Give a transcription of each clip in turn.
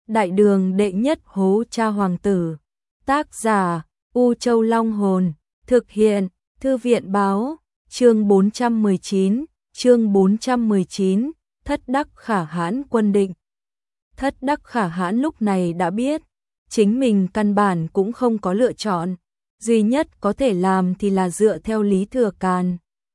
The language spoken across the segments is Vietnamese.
Đại đường đệ nhất hố cha hoàng tử. Tác giả U Châu Long Hồn. Thực hiện Thư viện báo. Chương 419. Thất Đắc Khả Hãn quân định. Thất Đắc Khả Hãn lúc này đã biết, chính mình căn bản cũng không có lựa chọn, duy nhất có thể làm thì là dựa theo Lý Thừa Càn.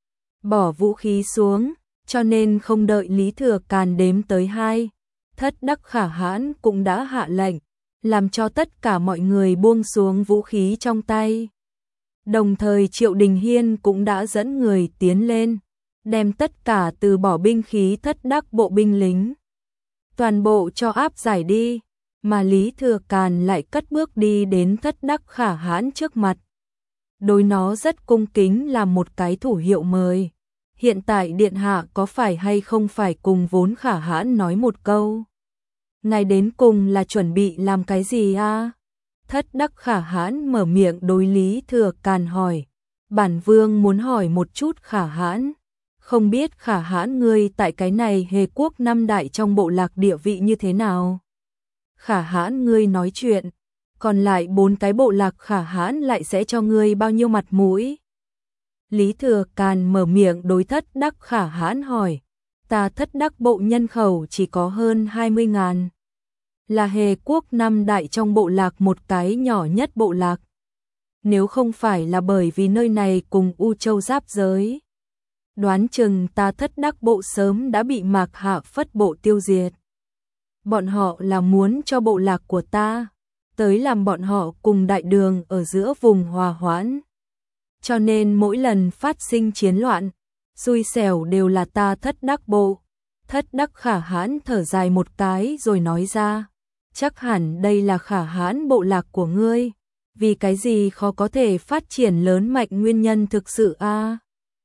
Bỏ vũ khí xuống, cho nên không đợi Lý Thừa Càn đếm tới 2, Thất Đắc Khả Hãn cũng đã hạ lệnh, làm cho tất cả mọi người buông xuống vũ khí trong tay. Đồng thời Triệu Đình Hiên cũng đã dẫn người tiến lên, đem tất cả từ bỏ binh khí Thất Đắc bộ binh lính toàn bộ cho áp giải đi, mà Lý Thừa Càn lại cất bước đi đến Thất Đắc Khả Hãn trước mặt. Đối nó rất cung kính làm một cái thủ hiệu mời. Hiện tại điện hạ có phải hay không phải cùng vốn Khả Hãn nói một câu? Ngài đến cùng là chuẩn bị làm cái gì a? Thất Đắc Khả Hãn mở miệng đối Lý Thừa Càn hỏi. Bản vương muốn hỏi một chút Khả Hãn. Không biết Khả Hãn ngươi tại cái này Hề quốc 5 đại trong bộ lạc địa vị như thế nào? Khả Hãn ngươi nói chuyện, còn lại 4 cái bộ lạc Khả Hãn lại sẽ cho ngươi bao nhiêu mặt mũi? Lý Thừa Càn mở miệng đối Thất Đắc Khả Hãn hỏi. Ta Thất Đắc bộ nhân khẩu chỉ có hơn 20.000. Là Hề quốc 5 đại trong bộ lạc một cái nhỏ nhất bộ lạc. Nếu không phải là bởi vì nơi này cùng U Châu giáp giới, đoán chừng ta Thất Đắc bộ sớm đã bị Mạc Hạ Phất bộ tiêu diệt. Bọn họ là muốn cho bộ lạc của ta tới làm bọn họ cùng đại đường ở giữa vùng hòa hoãn. Cho nên mỗi lần phát sinh chiến loạn, xui xẻo đều là ta Thất Đắc bộ. Thất Đắc Khả Hãn thở dài một cái rồi nói ra, chắc hẳn đây là Khả Hãn bộ lạc của ngươi, vì cái gì khó có thể phát triển lớn mạnh nguyên nhân thực sự a?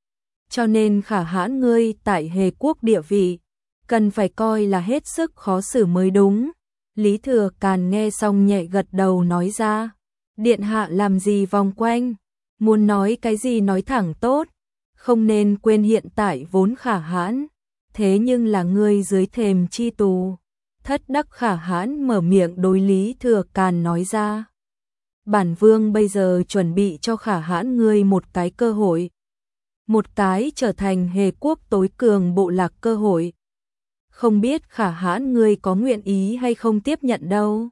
Cho nên Khả Hãn ngươi tại Hề quốc địa vị, cần phải coi là hết sức khó xử mới đúng. Lý Thừa Càn nghe xong nhẹ gật đầu nói ra, điện hạ làm gì vòng quanh, muốn nói cái gì nói thẳng tốt, không nên quên hiện tại vốn Khả Hãn, thế nhưng là ngươi dưới thềm chi tù. Thất Đắc Khả Hãn mở miệng đối Lý Thừa Càn nói ra, bản vương bây giờ chuẩn bị cho Khả Hãn ngươi một cái cơ hội, một cái trở thành Hề quốc tối cường bộ lạc cơ hội. Không biết Khả Hãn ngươi có nguyện ý hay không tiếp nhận đâu.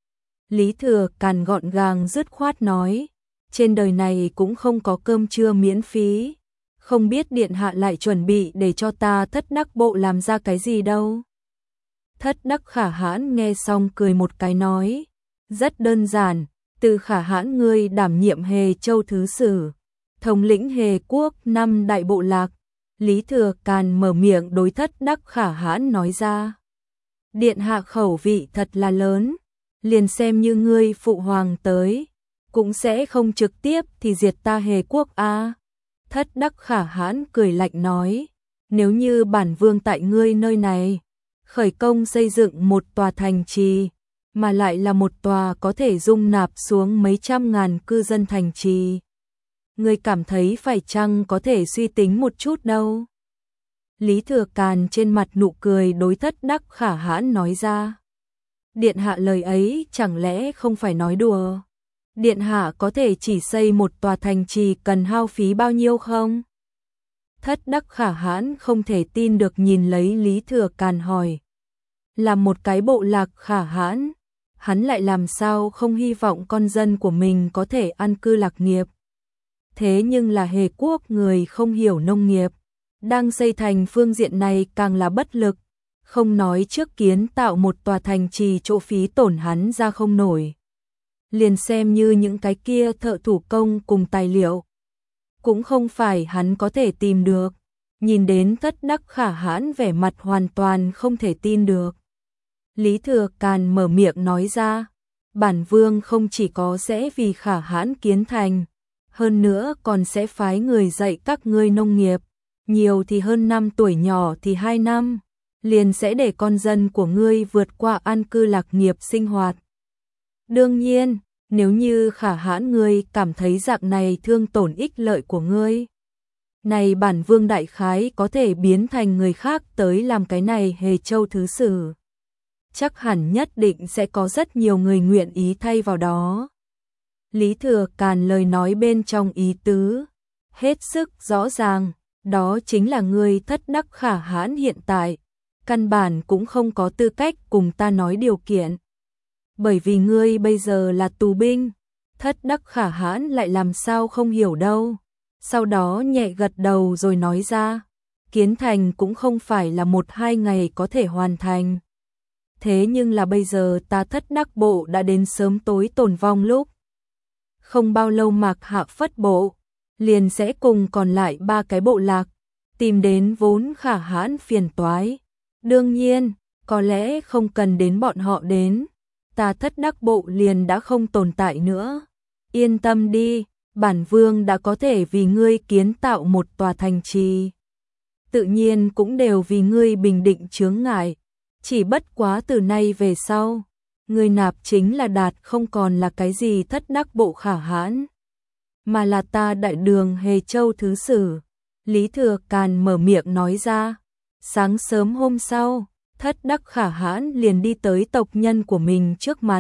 Lý Thừa Càn gọn gàng dứt khoát nói, trên đời này cũng không có cơm trưa miễn phí, không biết điện hạ lại chuẩn bị để cho ta Thất Đắc bộ làm ra cái gì đâu. Thất Đắc Khả Hãn nghe xong cười một cái nói, rất đơn giản, từ Khả Hãn ngươi đảm nhiệm Hề Châu thứ sử, thống lĩnh Hề quốc 5 đại bộ lạc. Lý Thừa Càn mở miệng đối Thất Đắc Khả Hãn nói ra, điện hạ khẩu vị thật là lớn, liền xem như ngươi phụ hoàng tới, cũng sẽ không trực tiếp thì diệt ta Hề quốc a. Thất Đắc Khả Hãn cười lạnh nói, nếu như bản vương tại ngươi nơi này khởi công xây dựng một tòa thành trì, mà lại là một tòa có thể dung nạp xuống mấy trăm ngàn cư dân thành trì, ngươi cảm thấy phải chăng có thể suy tính một chút đâu? Lý Thừa Càn trên mặt nụ cười đối Thất Đắc Khả Hãn nói ra, điện hạ lời ấy chẳng lẽ không phải nói đùa? Điện hạ có thể chỉ xây một tòa thành trì cần hao phí bao nhiêu không? Thất Đắc Khả Hãn không thể tin được nhìn lấy Lý Thừa Càn hỏi, là một cái bộ lạc Khả Hãn, hắn lại làm sao không hy vọng con dân của mình có thể an cư lạc nghiệp? Thế nhưng là Hề quốc người không hiểu nông nghiệp, đang xây thành phương diện này càng là bất lực, không nói trước kiến tạo một tòa thành trì chỗ phí tổn hắn ra không nổi. Liền xem như những cái kia thợ thủ công cùng tài liệu, cũng không phải hắn có thể tìm được. Nhìn đến Thất Đắc Khả Hãn vẻ mặt hoàn toàn không thể tin được, Lý Thừa Càn mở miệng nói ra, bản vương không chỉ có sẽ vì Khả Hãn kiến thành, hơn nữa còn sẽ phái người dạy các ngươi nông nghiệp, nhiều thì hơn 5 tuổi, nhỏ thì 2 năm, liền sẽ để con dân của ngươi vượt qua an cư lạc nghiệp sinh hoạt. Đương nhiên, nếu như Khả Hãn ngươi cảm thấy dạng này thương tổn ích lợi của ngươi, này bản vương đại khái có thể biến thành người khác tới làm cái này Hề Châu thứ sử. chắc hẳn nhất định sẽ có rất nhiều người nguyện ý thay vào đó. Lý Thừa Càn lời nói bên trong ý tứ hết sức rõ ràng, đó chính là ngươi thất đắc khả hãn hiện tại, căn bản cũng không có tư cách cùng ta nói điều kiện. Bởi vì ngươi bây giờ là tù binh, thất đắc khả hãn lại làm sao không hiểu đâu. Sau đó nhẹ gật đầu rồi nói ra, kiến thành cũng không phải là 1-2 ngày có thể hoàn thành. Thế nhưng là bây giờ ta thất đắc bộ đã đến sớm tối tồn vong lúc. Không bao lâu Mạc Hạ Phất bộ, liền sẽ cùng còn lại 3 cái bộ lạc, tìm đến vốn khả hãn phiền toái. Đương nhiên, có lẽ không cần đến bọn họ đến, ta thất đắc bộ liền đã không tồn tại nữa. Yên tâm đi, bản vương đã có thể vì ngươi kiến tạo một tòa thành trì. Tự nhiên cũng đều vì ngươi bình định chướng ngại, chỉ bất quá từ nay về sau, ngươi nạp chính là Đạt không còn là cái gì thất đắc bộ khả hãn, mà là ta Đại Đường Hề Châu thứ sử. Lý Thừa Càn mở miệng nói ra. Sáng sớm hôm sau, thất đắc khả hãn liền đi tới tộc nhân của mình trước mặt.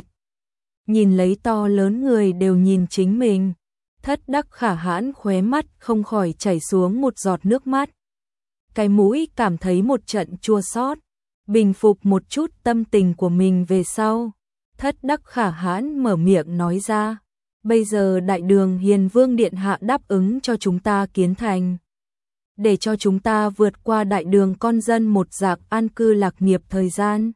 Nhìn lấy to lớn người đều nhìn chính mình, thất đắc khả hãn khóe mắt không khỏi chảy xuống một giọt nước mắt. Cái mũi cảm thấy một trận chua xót, bình phục một chút tâm tình của mình về sau. Thất đắc khả hãn mở miệng nói ra, bây giờ Đại Đường Hiền Vương Điện Hạ đáp ứng cho chúng ta kiến thành, để cho chúng ta vượt qua Đại Đường con dân một dạng an cư lạc nghiệp thời gian.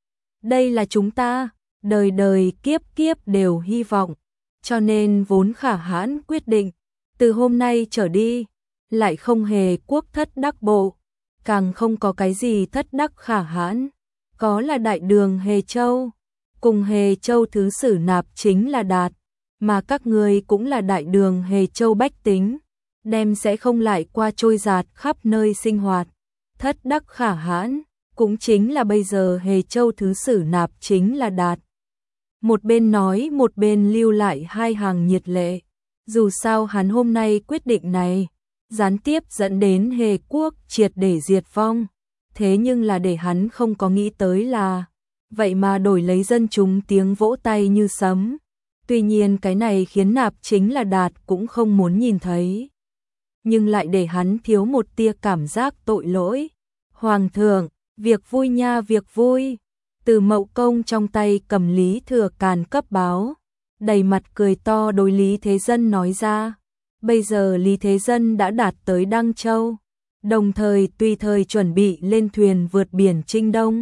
Đây là chúng ta, đời đời kiếp kiếp đều hy vọng, cho nên vốn khả hãn quyết định, từ hôm nay trở đi, lại không hề quốc thất đắc bộ, càng không có cái gì thất đắc khả hãn, có là Đại Đường Hề Châu, cùng Hề Châu thứ sử nạp chính là Đạt, mà các ngươi cũng là Đại Đường Hề Châu bách tính, đem sẽ không lại qua trôi giạt khắp nơi sinh hoạt. Thất đắc khả hãn, cũng chính là bây giờ Hề Châu thứ sử nạp chính là Đạt. Một bên nói một bên lưu lại 2 hàng nhiệt lệ, dù sao hắn hôm nay quyết định này, gián tiếp dẫn đến Hề quốc triệt để diệt vong, thế nhưng là để hắn không có nghĩ tới là, vậy mà đổi lấy dân chúng tiếng vỗ tay như sấm. Tuy nhiên cái này khiến nạp chính là Đạt cũng không muốn nhìn thấy, nhưng lại để hắn thiếu một tia cảm giác tội lỗi. Hoàng thượng, việc vui nha, việc vui. Từ Mậu Công trong tay cầm Lý Thừa Càn cấp báo, đầy mặt cười to đối Lý Thế Dân nói ra. Bây giờ Lý Thế Dân đã đạt tới Đăng Châu, đồng thời tùy thời chuẩn bị lên thuyền vượt biển Trinh Đông.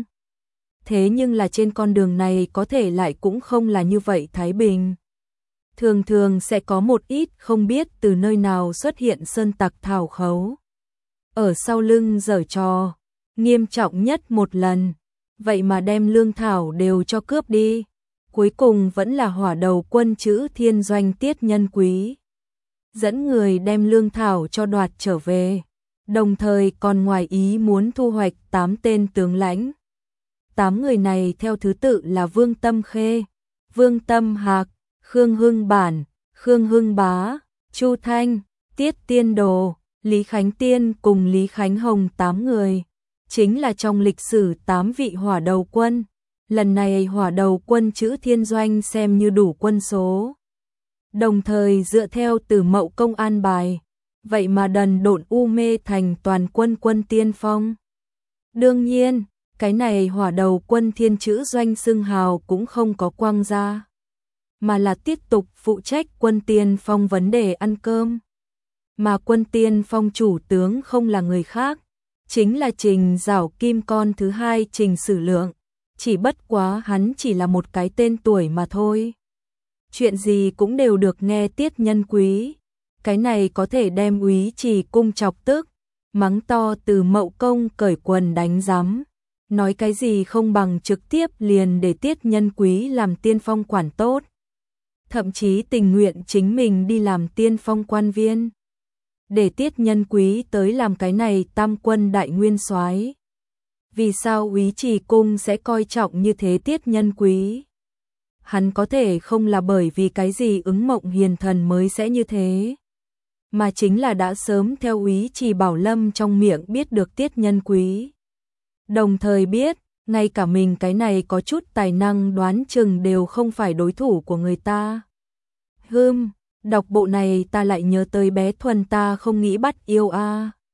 Thế nhưng là trên con đường này có thể lại cũng không là như vậy thái bình. Thường thường sẽ có một ít không biết từ nơi nào xuất hiện sơn tặc thảo khấu, ở sau lưng giở trò, nghiêm trọng nhất một lần, vậy mà đem lương thảo đều cho cướp đi. Cuối cùng vẫn là hỏa đầu quân chữ Thiên Doanh Tiết Nhân Quý dẫn người đem lương thảo cho đoạt trở về, đồng thời còn ngoài ý muốn thu hoạch 8 tên tướng lãnh. 8 người này theo thứ tự là Vương Tâm Khê, Vương Tâm Hạc, Khương Hưng Bản, Khương Hưng Bá, Chu Thanh, Tiết Tiên Đồ, Lý Khánh Tiên cùng Lý Khánh Hồng 8 người. Chính là trong lịch sử 8 vị hỏa đầu quân. Lần này hỏa đầu quân chữ Thiên Doanh xem như đủ quân số. Đồng thời dựa theo Từ Mậu Công an bài, vậy mà đần độn u mê thành toàn quân quân tiên phong. Đương nhiên, cái này hỏa đầu quân thiên chữ doanh xưng hào cũng không có quang ra, mà là tiếp tục phụ trách quân tiên phong vấn đề ăn cơm. Mà quân tiên phong chủ tướng không là người khác, chính là Trình Giảo Kim con thứ hai Trình Sử Lượng, chỉ bất quá hắn chỉ là một cái tên tuổi mà thôi. Chuyện gì cũng đều được nghe Tiết Nhân Quý, cái này có thể đem Úy Trì cung chọc tức, mắng to Từ Mậu Công cởi quần đánh giám, nói cái gì không bằng trực tiếp liền để Tiết Nhân Quý làm tiên phong quản tốt, thậm chí tình nguyện chính mình đi làm tiên phong quan viên, để Tiết Nhân Quý tới làm cái này tam quân đại nguyên soái. Vì sao Úy Trì cung sẽ coi trọng như thế Tiết Nhân Quý? Hắn có thể không là bởi vì cái gì ứng mộng hiền thần mới sẽ như thế, mà chính là đã sớm theo Úy Trì Bảo Lâm trong miệng biết được Tiết Nhân Quý, đồng thời biết ngay cả mình cái này có chút tài năng đoán chừng đều không phải đối thủ của người ta. Đọc bộ này ta lại nhớ tới bé Thuần ta không nghĩ bắt yêu a.